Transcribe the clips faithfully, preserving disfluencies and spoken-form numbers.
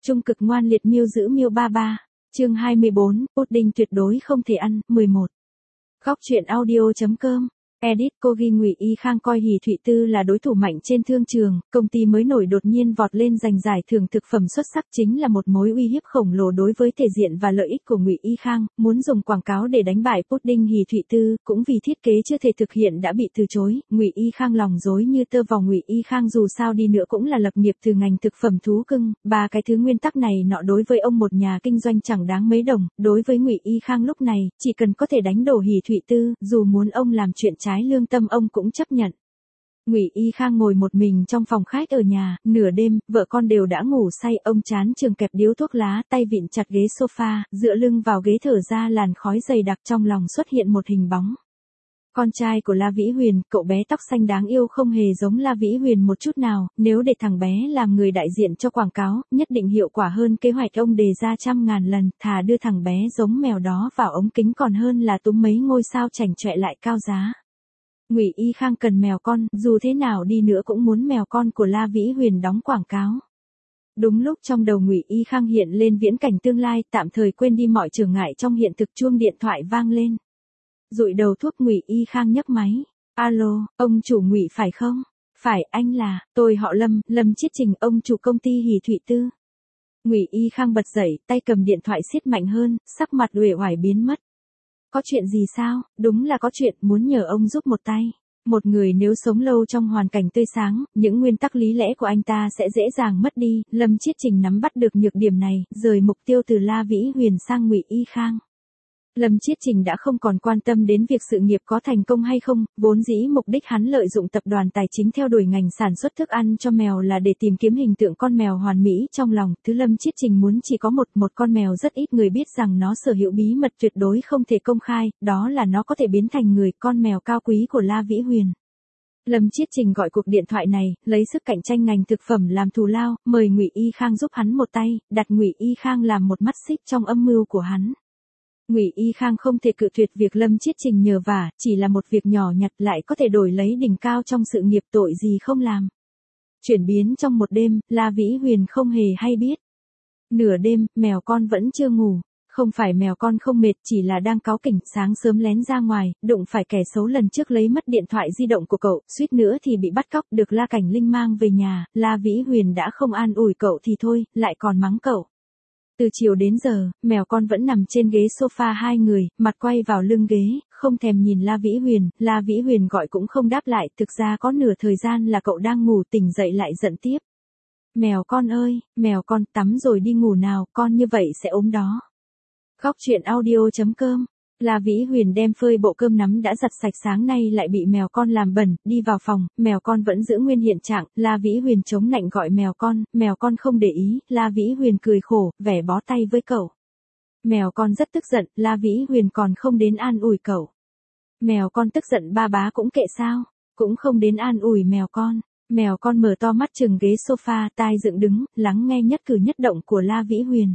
Trung cực ngoan liệt miêu giữ miêu ba ba. Chương hai mươi bốn, pudding tuyệt đối không thể ăn, mười một. Góc truyện audio.com. Edit cô ghi Ngụy Y Khang coi Hỉ Thụy Tư là đối thủ mạnh trên thương trường, công ty mới nổi đột nhiên vọt lên giành giải thưởng thực phẩm xuất sắc chính là một mối uy hiếp khổng lồ đối với thể diện và lợi ích của Ngụy Y Khang, muốn dùng quảng cáo để đánh bại pudding Hỉ Thụy Tư, cũng vì thiết kế chưa thể thực hiện đã bị từ chối, Ngụy Y Khang lòng rối như tơ vò. Ngụy Y Khang dù sao đi nữa cũng là lập nghiệp từ ngành thực phẩm thú cưng, ba cái thứ nguyên tắc này nọ đối với ông một nhà kinh doanh chẳng đáng mấy đồng, đối với Ngụy Y Khang lúc này, chỉ cần có thể đánh đổ Hỉ Thụy Tư, dù muốn ông làm chuyện trái lương tâm ông cũng chấp nhận. Ngụy Y Khang ngồi một mình trong phòng khách ở nhà, nửa đêm, vợ con đều đã ngủ say, ông chán chường kẹp điếu thuốc lá, tay vịn chặt ghế sofa, dựa lưng vào ghế thở ra làn khói dày đặc, trong lòng xuất hiện một hình bóng. Con trai của La Vĩ Huyền, cậu bé tóc xanh đáng yêu không hề giống La Vĩ Huyền một chút nào, nếu để thằng bé làm người đại diện cho quảng cáo, nhất định hiệu quả hơn kế hoạch ông đề ra trăm ngàn lần, thà đưa thằng bé giống mèo đó vào ống kính còn hơn là túm mấy ngôi sao chảnh chọe lại cao giá. Ngụy Y Khang cần mèo con, dù thế nào đi nữa cũng muốn mèo con của La Vĩ Huyền đóng quảng cáo. Đúng lúc trong đầu Ngụy Y Khang hiện lên viễn cảnh tương lai, tạm thời quên đi mọi trở ngại trong hiện thực, chuông điện thoại vang lên. Dụi đầu thuốc, Ngụy Y Khang nhấc máy. Alo, ông chủ Ngụy phải không? Phải, anh là, tôi họ Lâm, Lâm Chiết Trình, ông chủ công ty Hỉ Thụy Tư. Ngụy Y Khang bật dậy, tay cầm điện thoại siết mạnh hơn, sắc mặt uể oải biến mất. Có chuyện gì sao? Đúng là có chuyện, muốn nhờ ông giúp một tay. Một người nếu sống lâu trong hoàn cảnh tươi sáng, những nguyên tắc lý lẽ của anh ta sẽ dễ dàng mất đi. Lâm Chiết Trình nắm bắt được nhược điểm này, rời mục tiêu từ La Vĩ Huyền sang Ngụy Y Khang. Lâm Chiết Trình đã không còn quan tâm đến việc sự nghiệp có thành công hay không, vốn dĩ mục đích hắn lợi dụng tập đoàn tài chính theo đuổi ngành sản xuất thức ăn cho mèo là để tìm kiếm hình tượng con mèo hoàn mỹ trong lòng. Thứ Lâm Chiết Trình muốn chỉ có một, một con mèo rất ít người biết rằng nó sở hữu bí mật tuyệt đối không thể công khai, đó là nó có thể biến thành người, con mèo cao quý của La Vĩ Huyền. Lâm Chiết Trình gọi cuộc điện thoại này, lấy sức cạnh tranh ngành thực phẩm làm thù lao, mời Ngụy Y Khang giúp hắn một tay, đặt Ngụy Y Khang làm một mắt xích trong âm mưu của hắn. Ngụy Y Khang không thể cự tuyệt việc Lâm Chiết Trình nhờ vả, chỉ là một việc nhỏ nhặt lại có thể đổi lấy đỉnh cao trong sự nghiệp, tội gì không làm. Chuyển biến trong một đêm, La Vĩ Huyền không hề hay biết. Nửa đêm, mèo con vẫn chưa ngủ. Không phải mèo con không mệt, chỉ là đang cáu kỉnh, sáng sớm lén ra ngoài, đụng phải kẻ xấu lần trước lấy mất điện thoại di động của cậu, suýt nữa thì bị bắt cóc, được La Cảnh Linh mang về nhà, La Vĩ Huyền đã không an ủi cậu thì thôi, lại còn mắng cậu. Từ chiều đến giờ, mèo con vẫn nằm trên ghế sofa hai người, mặt quay vào lưng ghế, không thèm nhìn La Vĩ Huyền, La Vĩ Huyền gọi cũng không đáp lại, thực ra có nửa thời gian là cậu đang ngủ, tỉnh dậy lại giận tiếp. Mèo con ơi, mèo con, tắm rồi đi ngủ nào, con như vậy sẽ ốm đó. Góc truyện audio.com. La Vĩ Huyền đem phơi bộ cơm nắm đã giặt sạch sáng nay lại bị mèo con làm bẩn, đi vào phòng, mèo con vẫn giữ nguyên hiện trạng, La Vĩ Huyền chống nạnh gọi mèo con, mèo con không để ý, La Vĩ Huyền cười khổ, vẻ bó tay với cậu. Mèo con rất tức giận, La Vĩ Huyền còn không đến an ủi cậu. Mèo con tức giận ba bá cũng kệ sao, cũng không đến an ủi mèo con. Mèo con mở to mắt chừng ghế sofa, tai dựng đứng, lắng nghe nhất cử nhất động của La Vĩ Huyền.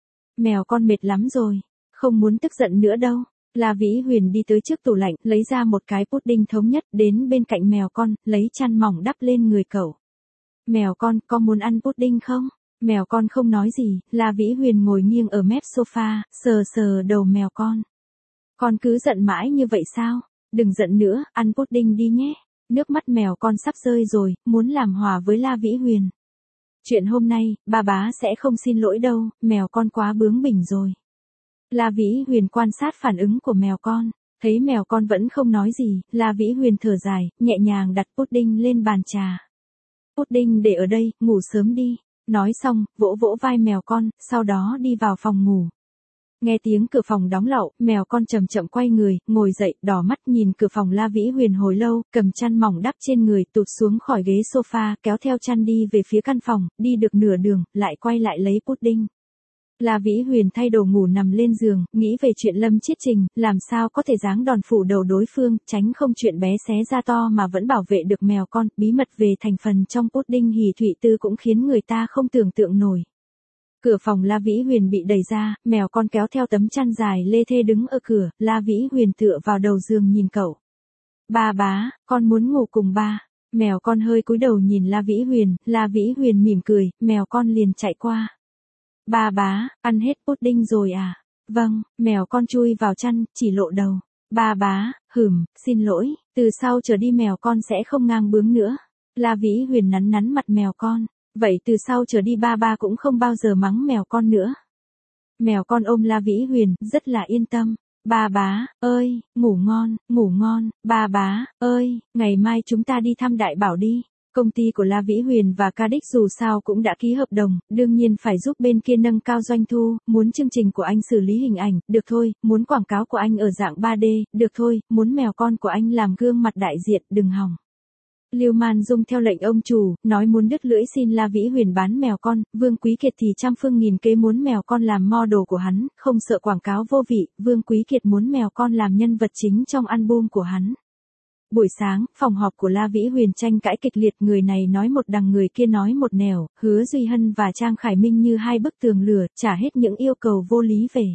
Mèo con mệt lắm rồi, không muốn tức giận nữa đâu. La Vĩ Huyền đi tới trước tủ lạnh, lấy ra một cái pudding thống nhất, đến bên cạnh mèo con, lấy chăn mỏng đắp lên người cậu. Mèo con, có muốn ăn pudding không? Mèo con không nói gì, La Vĩ Huyền ngồi nghiêng ở mép sofa, sờ sờ đầu mèo con. Con cứ giận mãi như vậy sao? Đừng giận nữa, ăn pudding đi nhé. Nước mắt mèo con sắp rơi rồi, muốn làm hòa với La Vĩ Huyền. Chuyện hôm nay, ba bá sẽ không xin lỗi đâu, mèo con quá bướng bỉnh rồi. La Vĩ Huyền quan sát phản ứng của mèo con, thấy mèo con vẫn không nói gì, La Vĩ Huyền thở dài, nhẹ nhàng đặt pudding lên bàn trà. Pudding để ở đây, ngủ sớm đi. Nói xong, vỗ vỗ vai mèo con, sau đó đi vào phòng ngủ. Nghe tiếng cửa phòng đóng lậu, mèo con chậm chậm quay người, ngồi dậy, đỏ mắt nhìn cửa phòng La Vĩ Huyền hồi lâu, cầm chăn mỏng đắp trên người, tụt xuống khỏi ghế sofa, kéo theo chăn đi về phía căn phòng, đi được nửa đường, lại quay lại lấy pudding. La Vĩ Huyền thay đồ ngủ nằm lên giường, nghĩ về chuyện Lâm Chiết Trình, làm sao có thể giáng đòn phủ đầu đối phương, tránh không chuyện bé xé ra to mà vẫn bảo vệ được mèo con, bí mật về thành phần trong pudding Hỉ Thụy Tư cũng khiến người ta không tưởng tượng nổi. Cửa phòng La Vĩ Huyền bị đẩy ra, mèo con kéo theo tấm chăn dài lê thê đứng ở cửa, La Vĩ Huyền tựa vào đầu giường nhìn cậu. Ba bá, con muốn ngủ cùng ba. Mèo con hơi cúi đầu nhìn La Vĩ Huyền, La Vĩ Huyền mỉm cười, mèo con liền chạy qua. Ba bá, ăn hết pudding rồi à? Vâng, mèo con chui vào chăn, chỉ lộ đầu. Ba bá, hửm, xin lỗi, từ sau trở đi mèo con sẽ không ngang bướng nữa. La Vĩ Huyền nắn nắn mặt mèo con. Vậy từ sau trở đi ba ba cũng không bao giờ mắng mèo con nữa. Mèo con ôm La Vĩ Huyền, rất là yên tâm. Ba bá, ơi, ngủ ngon, ngủ ngon, ba bá, ơi, ngày mai chúng ta đi thăm Đại Bảo đi. Công ty của La Vĩ Huyền và Cadix dù sao cũng đã ký hợp đồng, đương nhiên phải giúp bên kia nâng cao doanh thu, muốn chương trình của anh xử lý hình ảnh, được thôi, muốn quảng cáo của anh ở dạng ba D, được thôi, muốn mèo con của anh làm gương mặt đại diện, đừng hòng. Lưu Man Dung theo lệnh ông chủ, nói muốn đứt lưỡi xin La Vĩ Huyền bán mèo con, Vương Quý Kiệt thì trăm phương nghìn kế muốn mèo con làm model của hắn, không sợ quảng cáo vô vị, Vương Quý Kiệt muốn mèo con làm nhân vật chính trong album của hắn. Buổi sáng, phòng họp của La Vĩ Huyền tranh cãi kịch liệt, người này nói một đằng người kia nói một nẻo, Hứa Duy Hân và Trang Khải Minh như hai bức tường lửa, trả hết những yêu cầu vô lý về.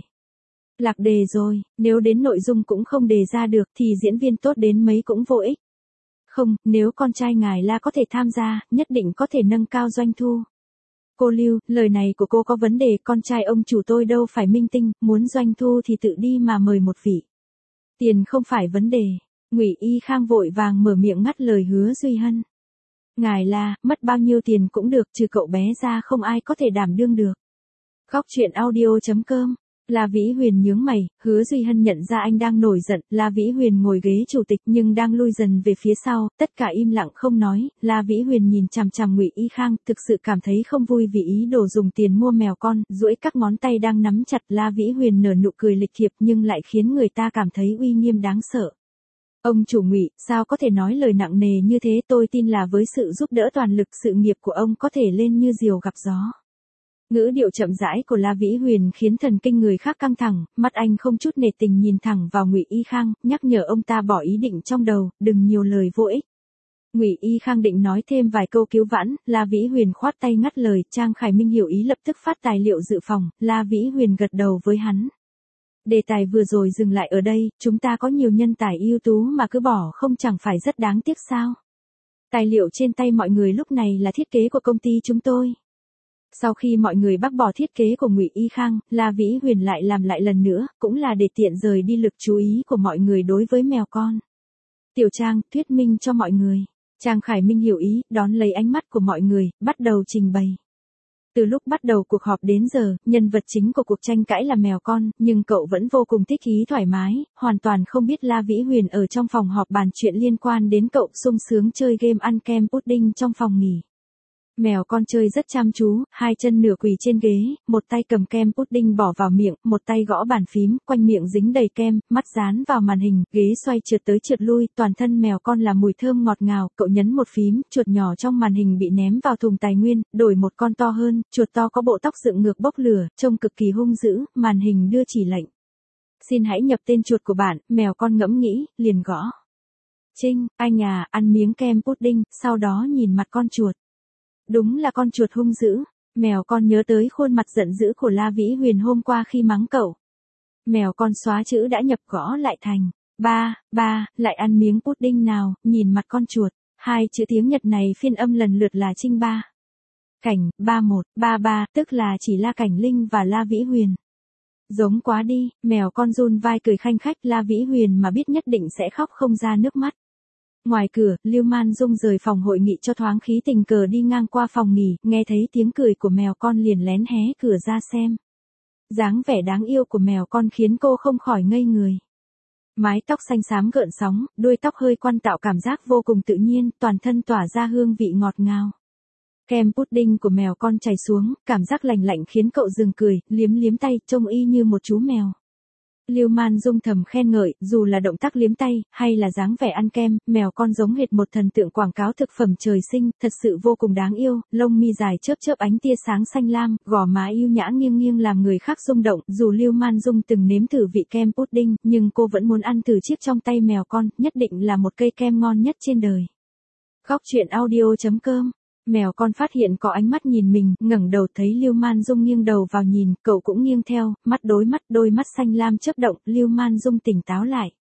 Lạc đề rồi, nếu đến nội dung cũng không đề ra được thì diễn viên tốt đến mấy cũng vô ích. Không, nếu con trai ngài La có thể tham gia, nhất định có thể nâng cao doanh thu. Cô Lưu, lời này của cô có vấn đề, con trai ông chủ tôi đâu phải minh tinh, muốn doanh thu thì tự đi mà mời một vị. Tiền không phải vấn đề. Ngụy Y Khang vội vàng mở miệng ngắt lời Hứa Duy Hân. Ngài La, mất bao nhiêu tiền cũng được, trừ cậu bé ra không ai có thể đảm đương được. Góc truyện audio chấm com. La Vĩ Huyền nhướng mày, Hứa Duy Hân nhận ra anh đang nổi giận, La Vĩ Huyền ngồi ghế chủ tịch nhưng đang lui dần về phía sau, tất cả im lặng không nói, La Vĩ Huyền nhìn chằm chằm Ngụy Y Khang, thực sự cảm thấy không vui vì ý đồ dùng tiền mua mèo con, duỗi các ngón tay đang nắm chặt, La Vĩ Huyền nở nụ cười lịch thiệp nhưng lại khiến người ta cảm thấy uy nghiêm đáng sợ. Ông chủ Ngụy, sao có thể nói lời nặng nề như thế, tôi tin là với sự giúp đỡ toàn lực sự nghiệp của ông có thể lên như diều gặp gió. Ngữ điệu chậm rãi của La Vĩ Huyền khiến thần kinh người khác căng thẳng, mắt anh không chút nể tình nhìn thẳng vào Ngụy Y Khang, nhắc nhở ông ta bỏ ý định trong đầu, đừng nhiều lời vô ích. Ngụy Y Khang định nói thêm vài câu cứu vãn, La Vĩ Huyền khoát tay ngắt lời, Trang Khải Minh hiểu ý lập tức phát tài liệu dự phòng, La Vĩ Huyền gật đầu với hắn. Đề tài vừa rồi dừng lại ở đây, chúng ta có nhiều nhân tài ưu tú mà cứ bỏ không chẳng phải rất đáng tiếc sao? Tài liệu trên tay mọi người lúc này là thiết kế của công ty chúng tôi. Sau khi mọi người bác bỏ thiết kế của Ngụy Y Khang, La Vĩ Huyền lại làm lại lần nữa, cũng là để tiện rời đi lực chú ý của mọi người đối với mèo con. Tiểu Trang, thuyết minh cho mọi người. Trang Khải Minh hiểu ý, đón lấy ánh mắt của mọi người, bắt đầu trình bày. Từ lúc bắt đầu cuộc họp đến giờ, nhân vật chính của cuộc tranh cãi là mèo con, nhưng cậu vẫn vô cùng thích ý thoải mái, hoàn toàn không biết La Vĩ Huyền ở trong phòng họp bàn chuyện liên quan đến cậu sung sướng chơi game ăn kem pudding trong phòng nghỉ. Mèo con chơi rất chăm chú, hai chân nửa quỳ trên ghế, một tay cầm kem pudding bỏ vào miệng, một tay gõ bàn phím, quanh miệng dính đầy kem, mắt dán vào màn hình, ghế xoay trượt tới trượt lui, toàn thân mèo con là mùi thơm ngọt ngào, cậu nhấn một phím, chuột nhỏ trong màn hình bị ném vào thùng tài nguyên, đổi một con to hơn, chuột to có bộ tóc dựng ngược bốc lửa, trông cực kỳ hung dữ, màn hình đưa chỉ lệnh. Xin hãy nhập tên chuột của bạn, mèo con ngẫm nghĩ, liền gõ. Trinh, anh à, ăn miếng kem pudding, sau đó nhìn mặt con chuột. Đúng là con chuột hung dữ, mèo con nhớ tới khuôn mặt giận dữ của La Vĩ Huyền hôm qua khi mắng cậu. Mèo con xóa chữ đã nhập gõ lại thành, ba, ba, lại ăn miếng pudding nào, nhìn mặt con chuột, hai chữ tiếng Nhật này phiên âm lần lượt là Trinh ba. Cảnh, ba một, ba ba, tức là chỉ La Cảnh Linh và La Vĩ Huyền. Giống quá đi, mèo con run vai cười khanh khách, La Vĩ Huyền mà biết nhất định sẽ khóc không ra nước mắt. Ngoài cửa, Lưu Man Dung rời phòng hội nghị cho thoáng khí, tình cờ đi ngang qua phòng nghỉ, nghe thấy tiếng cười của mèo con liền lén hé cửa ra xem. Dáng vẻ đáng yêu của mèo con khiến cô không khỏi ngây người. Mái tóc xanh xám gợn sóng, đuôi tóc hơi quăn tạo cảm giác vô cùng tự nhiên, toàn thân tỏa ra hương vị ngọt ngào. Kem pudding của mèo con chảy xuống, cảm giác lành lạnh khiến cậu dừng cười, liếm liếm tay, trông y như một chú mèo. Lưu Man Dung thầm khen ngợi, dù là động tác liếm tay, hay là dáng vẻ ăn kem, mèo con giống hệt một thần tượng quảng cáo thực phẩm trời sinh, thật sự vô cùng đáng yêu, lông mi dài chớp chớp ánh tia sáng xanh lam, gò má yêu nhã nghiêng nghiêng làm người khác rung động, dù Lưu Man Dung từng nếm thử vị kem pudding, nhưng cô vẫn muốn ăn thử chiếc trong tay mèo con, nhất định là một cây kem ngon nhất trên đời. Góc truyện audio chấm com. Mèo con phát hiện có ánh mắt nhìn mình, ngẩng đầu thấy Lưu Man Dung nghiêng đầu vào nhìn, cậu cũng nghiêng theo, mắt đối mắt, đôi mắt xanh lam chớp động, Lưu Man Dung tỉnh táo lại.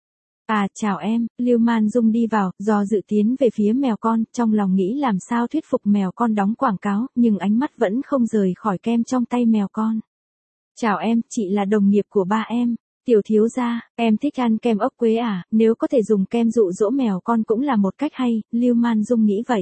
À chào em, Lưu Man Dung đi vào, do dự tiến về phía mèo con, trong lòng nghĩ làm sao thuyết phục mèo con đóng quảng cáo, nhưng ánh mắt vẫn không rời khỏi kem trong tay mèo con. Chào em, chị là đồng nghiệp của ba em. Tiểu thiếu gia, em thích ăn kem ốc quế à, nếu có thể dùng kem dụ dỗ mèo con cũng là một cách hay, Lưu Man Dung nghĩ vậy.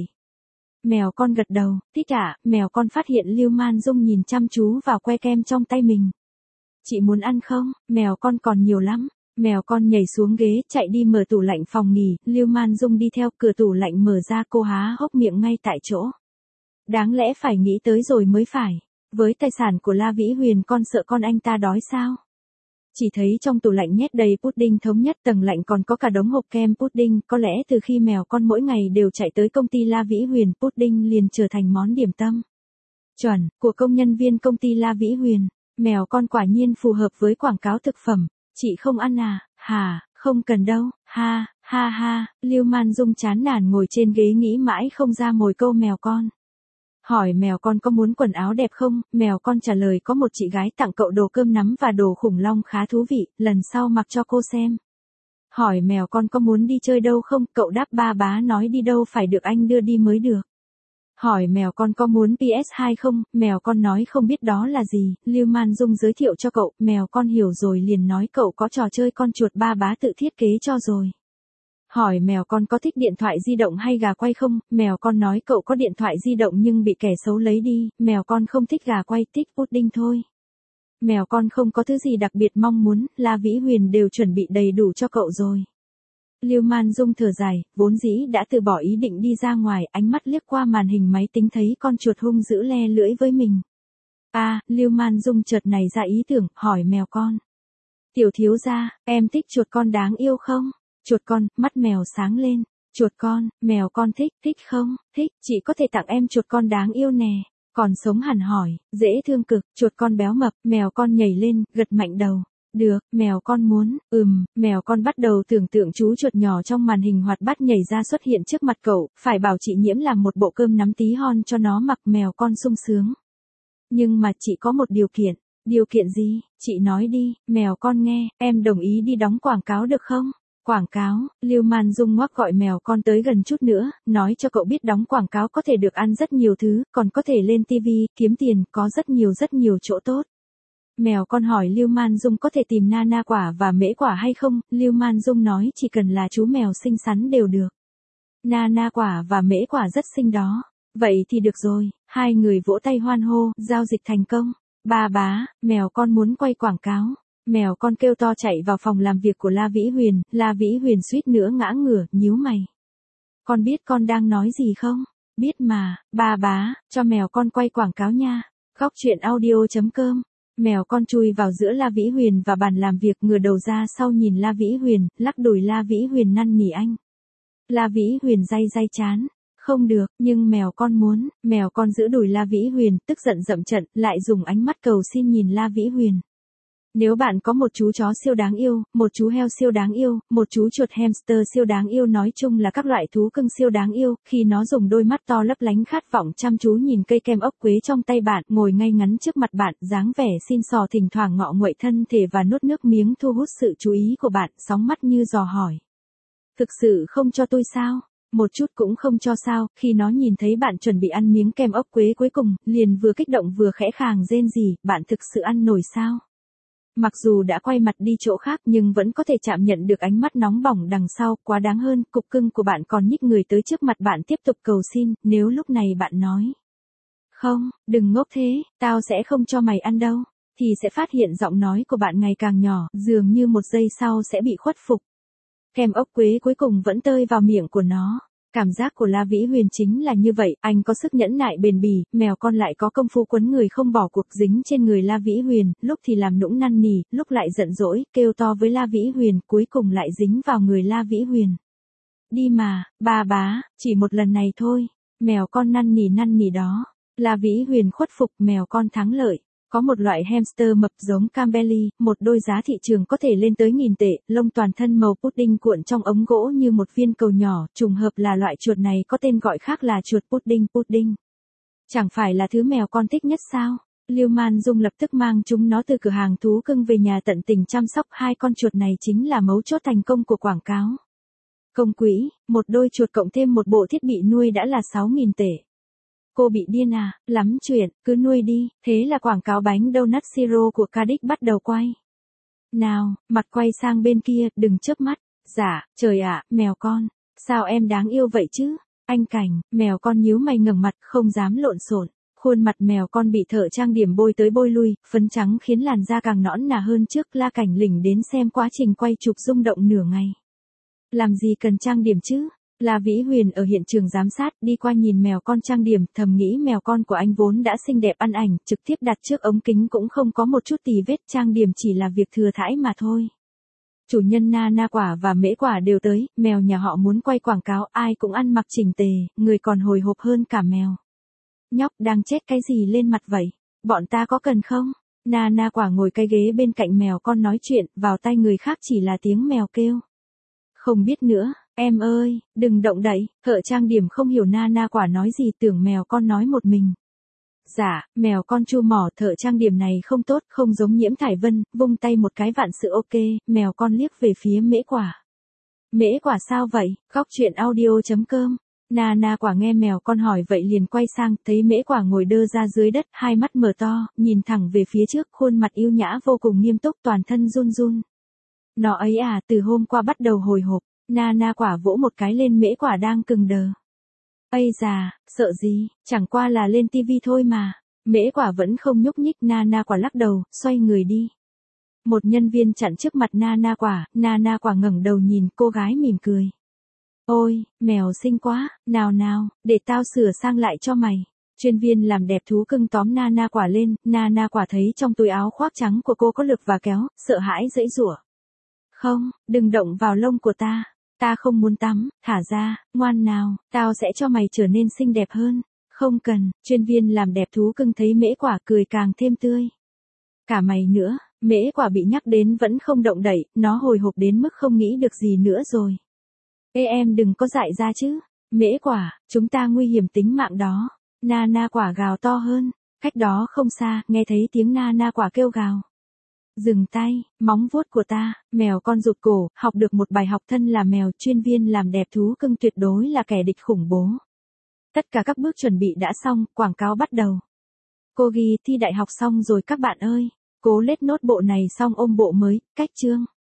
Mèo con gật đầu, thích ạ, mèo con phát hiện Lưu Man Dung nhìn chăm chú vào que kem trong tay mình. Chị muốn ăn không, mèo con còn nhiều lắm. Mèo con nhảy xuống ghế, chạy đi mở tủ lạnh phòng nghỉ, Lưu Man Dung đi theo, cửa tủ lạnh mở ra, cô há hốc miệng ngay tại chỗ. Đáng lẽ phải nghĩ tới rồi mới phải. Với tài sản của La Vĩ Huyền con sợ con anh ta đói sao? Chỉ thấy trong tủ lạnh nhét đầy pudding thống nhất, tầng lạnh còn có cả đống hộp kem pudding, có lẽ từ khi mèo con mỗi ngày đều chạy tới công ty La Vĩ Huyền, pudding liền trở thành món điểm tâm chuẩn của công nhân viên công ty La Vĩ Huyền. Mèo con quả nhiên phù hợp với quảng cáo thực phẩm. Chị không ăn à, hả, không cần đâu, ha, ha ha, Lưu Man Dung chán nản ngồi trên ghế nghĩ mãi không ra mồi câu mèo con. Hỏi mèo con có muốn quần áo đẹp không, mèo con trả lời có một chị gái tặng cậu đồ cơm nắm và đồ khủng long khá thú vị, lần sau mặc cho cô xem. Hỏi mèo con có muốn đi chơi đâu không, cậu đáp ba bá nói đi đâu phải được anh đưa đi mới được. Hỏi mèo con có muốn pê ét hai không, mèo con nói không biết đó là gì, Lưu Man Dung giới thiệu cho cậu, mèo con hiểu rồi liền nói cậu có trò chơi con chuột ba bá tự thiết kế cho rồi. Hỏi mèo con có thích điện thoại di động hay gà quay không, mèo con nói cậu có điện thoại di động nhưng bị kẻ xấu lấy đi, mèo con không thích gà quay, thích pudding thôi. Mèo con không có thứ gì đặc biệt mong muốn, La Vĩ Huyền đều chuẩn bị đầy đủ cho cậu rồi. Lưu Man Dung thở dài, vốn dĩ đã từ bỏ ý định đi ra ngoài, ánh mắt liếc qua màn hình máy tính thấy con chuột hung dữ le lưỡi với mình. À, Lưu Man Dung chợt nảy ra ý tưởng, hỏi mèo con. Tiểu thiếu gia, em thích chuột con đáng yêu không? Chuột con, mắt mèo sáng lên. Chuột con, mèo con thích, thích không? Thích, chị có thể tặng em chuột con đáng yêu nè. Còn sống hẳn hỏi, dễ thương cực, chuột con béo mập, mèo con nhảy lên, gật mạnh đầu. Được, mèo con muốn, ừm, mèo con bắt đầu tưởng tượng chú chuột nhỏ trong màn hình hoạt bát nhảy ra xuất hiện trước mặt cậu, phải bảo chị Nhiễm làm một bộ cơm nắm tí hon cho nó mặc, mèo con sung sướng. Nhưng mà chị có một điều kiện, điều kiện gì, chị nói đi, mèo con nghe, em đồng ý đi đóng quảng cáo được không? Quảng cáo, Lưu Man Dung ngoắc gọi mèo con tới gần chút nữa, nói cho cậu biết đóng quảng cáo có thể được ăn rất nhiều thứ, còn có thể lên tivi, kiếm tiền, có rất nhiều rất nhiều chỗ tốt. Mèo con hỏi Lưu Man Dung có thể tìm Nana quả và mễ quả hay không, Lưu Man Dung nói chỉ cần là chú mèo xinh xắn đều được. Nana quả và mễ quả rất xinh đó. Vậy thì được rồi, hai người vỗ tay hoan hô, giao dịch thành công. Ba bá, mèo con muốn quay quảng cáo. Mèo con kêu to chạy vào phòng làm việc của La Vĩ Huyền, La Vĩ Huyền suýt nữa ngã ngửa, nhíu mày. Con biết con đang nói gì không? Biết mà, ba bá, cho mèo con quay quảng cáo nha. Góc truyện audio chấm com. Mèo con chui vào giữa La Vĩ Huyền và bàn làm việc, ngửa đầu ra sau nhìn La Vĩ Huyền, lắc đùi La Vĩ Huyền năn nỉ anh. La Vĩ Huyền day day chán. Không được, nhưng mèo con muốn, mèo con giữ đùi La Vĩ Huyền, tức giận dậm trận, lại dùng ánh mắt cầu xin nhìn La Vĩ Huyền. Nếu bạn có một chú chó siêu đáng yêu, một chú heo siêu đáng yêu, một chú chuột hamster siêu đáng yêu, nói chung là các loại thú cưng siêu đáng yêu, khi nó dùng đôi mắt to lấp lánh khát vọng chăm chú nhìn cây kem ốc quế trong tay bạn, ngồi ngay ngắn trước mặt bạn, dáng vẻ xin sò thỉnh thoảng ngọ nguậy thân thể và nuốt nước miếng thu hút sự chú ý của bạn, sóng mắt như dò hỏi. Thực sự không cho tôi sao? Một chút cũng không cho sao, khi nó nhìn thấy bạn chuẩn bị ăn miếng kem ốc quế cuối cùng, liền vừa kích động vừa khẽ khàng rên rỉ, bạn thực sự ăn nổi sao? Mặc dù đã quay mặt đi chỗ khác nhưng vẫn có thể chạm nhận được ánh mắt nóng bỏng đằng sau, quá đáng hơn, cục cưng của bạn còn nhích người tới trước mặt bạn tiếp tục cầu xin, nếu lúc này bạn nói. Không, đừng ngốc thế, tao sẽ không cho mày ăn đâu, thì sẽ phát hiện giọng nói của bạn ngày càng nhỏ, dường như một giây sau sẽ bị khuất phục. Kem ốc quế cuối cùng vẫn tơi vào miệng của nó. Cảm giác của La Vĩ Huyền chính là như vậy, anh có sức nhẫn nại bền bỉ, mèo con lại có công phu quấn người không bỏ cuộc, dính trên người La Vĩ Huyền, lúc thì làm nũng năn nỉ, lúc lại giận dỗi, kêu to với La Vĩ Huyền, cuối cùng lại dính vào người La Vĩ Huyền. Đi mà, ba bá, chỉ một lần này thôi, mèo con năn nỉ năn nỉ đó. La Vĩ Huyền khuất phục, mèo con thắng lợi. Có một loại hamster mập giống Campbelli, một đôi giá thị trường có thể lên tới nghìn tệ, lông toàn thân màu pudding cuộn trong ống gỗ như một viên cầu nhỏ, trùng hợp là loại chuột này có tên gọi khác là chuột pudding pudding. Chẳng phải là thứ mèo con thích nhất sao? Lưu Man Dung lập tức mang chúng nó từ cửa hàng thú cưng về nhà tận tình chăm sóc. Hai con chuột này chính là mấu chốt thành công của quảng cáo. Công quỹ, một đôi chuột cộng thêm một bộ thiết bị nuôi đã là sáu nghìn tệ. Cô bị điên à, lắm chuyện, cứ nuôi đi. Thế là quảng cáo bánh donut siro của Cadix bắt đầu quay. Nào, mặt quay sang bên kia, đừng chớp mắt. Dạ, trời ạ, mèo con. Sao em đáng yêu vậy chứ? Anh Cảnh, mèo con nhíu mày ngẩng mặt, không dám lộn xộn. Khuôn mặt mèo con bị thợ trang điểm bôi tới bôi lui, phấn trắng khiến làn da càng nõn nà hơn trước. La Cảnh lỉnh đến xem quá trình quay chụp rung động nửa ngày. Làm gì cần trang điểm chứ? La Vĩ Huyền ở hiện trường giám sát, đi qua nhìn mèo con trang điểm, thầm nghĩ mèo con của anh vốn đã xinh đẹp ăn ảnh, trực tiếp đặt trước ống kính cũng không có một chút tì vết, trang điểm chỉ là việc thừa thãi mà thôi. Chủ nhân Nana Quả và Mễ Quả đều tới, mèo nhà họ muốn quay quảng cáo, ai cũng ăn mặc chỉnh tề, người còn hồi hộp hơn cả mèo. Nhóc đang chết cái gì lên mặt vậy? Bọn ta có cần không? Nana Quả ngồi cái ghế bên cạnh mèo con nói chuyện, vào tai người khác chỉ là tiếng mèo kêu. Không biết nữa, em ơi, đừng động đậy. Thợ trang điểm không hiểu Nana Quả nói gì, tưởng mèo con nói một mình. Dạ, mèo con chu mỏ, thợ trang điểm này không tốt, không giống Nhiễm Thải Vân, vung tay một cái vạn sự ok. Mèo con liếc về phía Mễ Quả. Mễ Quả sao vậy? Góc truyện audio chấm com. Nana Quả nghe mèo con hỏi vậy liền quay sang, thấy Mễ Quả ngồi đơ ra dưới đất, hai mắt mở to, nhìn thẳng về phía trước, khuôn mặt yêu nhã vô cùng nghiêm túc, toàn thân run run. Nó ấy à, từ hôm qua bắt đầu hồi hộp. Nana Quả vỗ một cái lên Mễ Quả đang cứng đờ. Ây già, sợ gì, chẳng qua là lên tivi thôi mà. Mễ Quả vẫn không nhúc nhích. Nana Quả lắc đầu, xoay người đi. Một nhân viên chặn trước mặt Nana Quả, Nana Quả ngẩng đầu nhìn cô gái mỉm cười. Ôi, mèo xinh quá, nào nào, để tao sửa sang lại cho mày. Chuyên viên làm đẹp thú cưng tóm Nana Quả lên, Nana Quả thấy trong túi áo khoác trắng của cô có lực và kéo, sợ hãi giãy giụa. Không, đừng động vào lông của ta. Ta không muốn tắm, thả ra, ngoan nào, tao sẽ cho mày trở nên xinh đẹp hơn. Không cần, chuyên viên làm đẹp thú cưng thấy Mễ Quả cười càng thêm tươi. Cả mày nữa, Mễ Quả bị nhắc đến vẫn không động đậy, nó hồi hộp đến mức không nghĩ được gì nữa rồi. Ê em đừng có dại ra chứ. Mễ Quả, chúng ta nguy hiểm tính mạng đó. Nana Quả gào to hơn, cách đó không xa, nghe thấy tiếng Nana Quả kêu gào. Dừng tay, móng vuốt của ta. Mèo con rụt cổ, học được một bài học, thân là mèo, chuyên viên làm đẹp thú cưng tuyệt đối là kẻ địch khủng bố. Tất cả các bước chuẩn bị đã xong, quảng cáo bắt đầu. Cô ghi thi đại học xong rồi các bạn ơi. Cố lết nốt bộ này xong ôm bộ mới, cách chương.